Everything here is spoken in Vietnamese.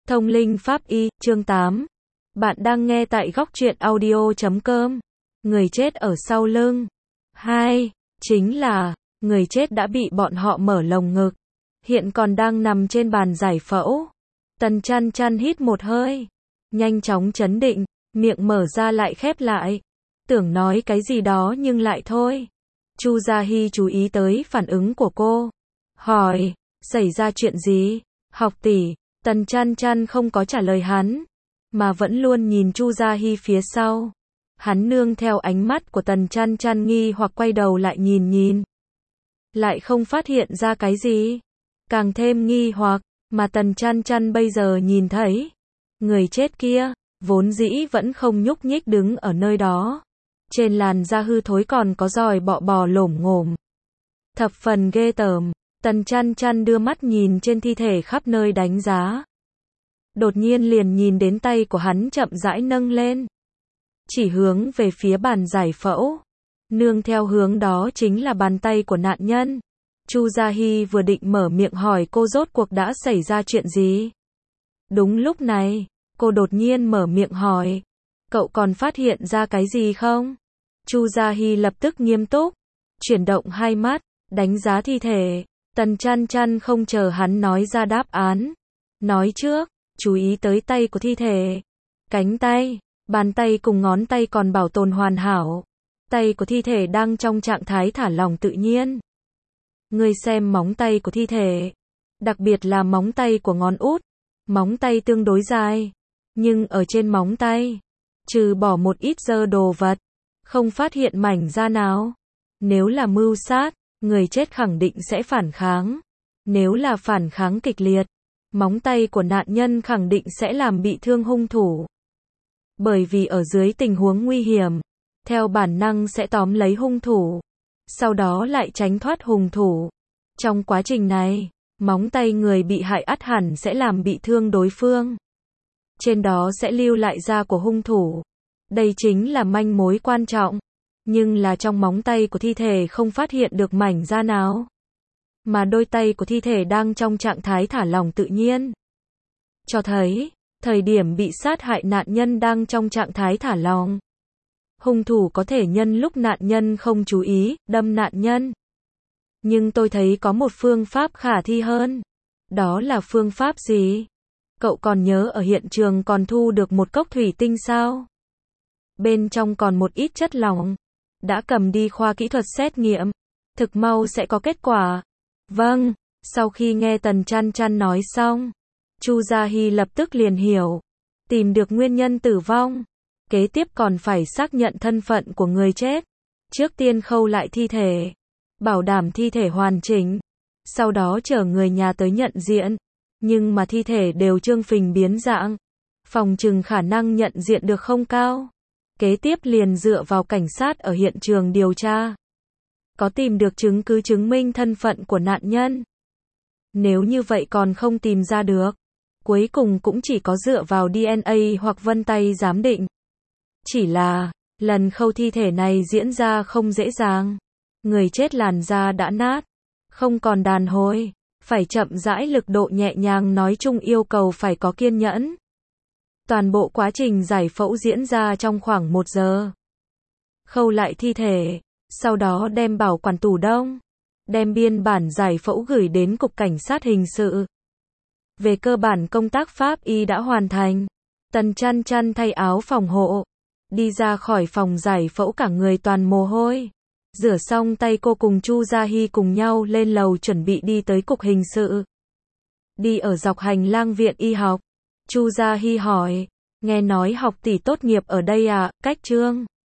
Thông linh pháp y, chương 8. Bạn đang nghe tại góc truyện audio.com. Người chết ở sau lưng. 2. Chính là, người chết đã bị bọn họ mở lồng ngực. Hiện còn đang nằm trên bàn giải phẫu. Tần Chăn Chăn hít một hơi. Nhanh chóng trấn định, miệng mở ra lại khép lại. Tưởng nói cái gì đó nhưng lại thôi. Chu Gia Hy chú ý tới phản ứng của cô. Hỏi, xảy ra chuyện gì? Học tỷ. Tần Chăn Chăn không có trả lời hắn, mà vẫn luôn nhìn Chu Gia Hy phía sau. Hắn nương theo ánh mắt của Tần Chăn Chăn nghi hoặc quay đầu lại nhìn. Lại không phát hiện ra cái gì. Càng thêm nghi hoặc, mà Tần Chăn Chăn bây giờ nhìn thấy. Người chết kia, vốn dĩ vẫn không nhúc nhích đứng ở nơi đó. Trên làn da hư thối còn có giòi bọ bò lổm ngổm. Thập phần ghê tởm. Tần Chăn Chăn đưa mắt nhìn trên thi thể khắp nơi đánh giá. Đột nhiên liền nhìn đến tay của hắn chậm rãi nâng lên. Chỉ hướng về phía bàn giải phẫu. Nương theo hướng đó chính là bàn tay của nạn nhân. Chu Gia Hy vừa định mở miệng hỏi cô rốt cuộc đã xảy ra chuyện gì. Đúng lúc này, cô đột nhiên mở miệng hỏi. Cậu còn phát hiện ra cái gì không? Chu Gia Hy lập tức nghiêm túc. Chuyển động hai mắt, đánh giá thi thể. Tần Chăn Chăn không chờ hắn nói ra đáp án. Nói trước, chú ý tới tay của thi thể. Cánh tay, bàn tay cùng ngón tay còn bảo tồn hoàn hảo. Tay của thi thể đang trong trạng thái thả lỏng tự nhiên. Ngươi xem móng tay của thi thể. Đặc biệt là móng tay của ngón út. Móng tay tương đối dài. Nhưng ở trên móng tay, trừ bỏ một ít dơ đồ vật, không phát hiện mảnh da nào. Nếu là mưu sát, người chết khẳng định sẽ phản kháng. Nếu là phản kháng kịch liệt, móng tay của nạn nhân khẳng định sẽ làm bị thương hung thủ. Bởi vì ở dưới tình huống nguy hiểm, theo bản năng sẽ tóm lấy hung thủ, sau đó lại tránh thoát hung thủ. Trong quá trình này, móng tay người bị hại ắt hẳn sẽ làm bị thương đối phương. Trên đó sẽ lưu lại da của hung thủ. Đây chính là manh mối quan trọng. Nhưng là trong móng tay của thi thể không phát hiện được mảnh da nào. Mà đôi tay của thi thể đang trong trạng thái thả lỏng tự nhiên. Cho thấy, thời điểm bị sát hại nạn nhân đang trong trạng thái thả lỏng. Hung thủ có thể nhân lúc nạn nhân không chú ý, đâm nạn nhân. Nhưng tôi thấy có một phương pháp khả thi hơn. Đó là phương pháp gì? Cậu còn nhớ ở hiện trường còn thu được một cốc thủy tinh sao? Bên trong còn một ít chất lỏng. Đã cầm đi khoa kỹ thuật xét nghiệm. Thực mau sẽ có kết quả. Vâng. Sau khi nghe Tần Chăn Chăn nói xong, Chu Gia Hy lập tức liền hiểu. Tìm được nguyên nhân tử vong. Kế tiếp còn phải xác nhận thân phận của người chết. Trước tiên khâu lại thi thể. Bảo đảm thi thể hoàn chỉnh. Sau đó chờ người nhà tới nhận diện. Nhưng mà thi thể đều trương phình biến dạng. Phòng chừng khả năng nhận diện được không cao. Kế tiếp liền dựa vào cảnh sát ở hiện trường điều tra. Có tìm được chứng cứ chứng minh thân phận của nạn nhân. Nếu như vậy còn không tìm ra được, cuối cùng cũng chỉ có dựa vào DNA hoặc vân tay giám định. Chỉ là, lần khâu thi thể này diễn ra không dễ dàng. Người chết làn da đã nát, không còn đàn hồi, phải chậm rãi lực độ nhẹ nhàng, nói chung yêu cầu phải có kiên nhẫn. Toàn bộ quá trình giải phẫu diễn ra trong khoảng 1 giờ. Khâu lại thi thể, sau đó đem bảo quản tủ đông, đem biên bản giải phẫu gửi đến Cục Cảnh sát Hình sự. Về cơ bản công tác pháp y đã hoàn thành. Tần Chăn Chăn thay áo phòng hộ, đi ra khỏi phòng giải phẫu cả người toàn mồ hôi. Rửa xong tay cô cùng Chu Gia Hy cùng nhau lên lầu chuẩn bị đi tới Cục Hình sự. Đi ở dọc hành lang viện y học. Chu Gia Hy hỏi, nghe nói học tỷ tốt nghiệp ở đây à? Cách Trương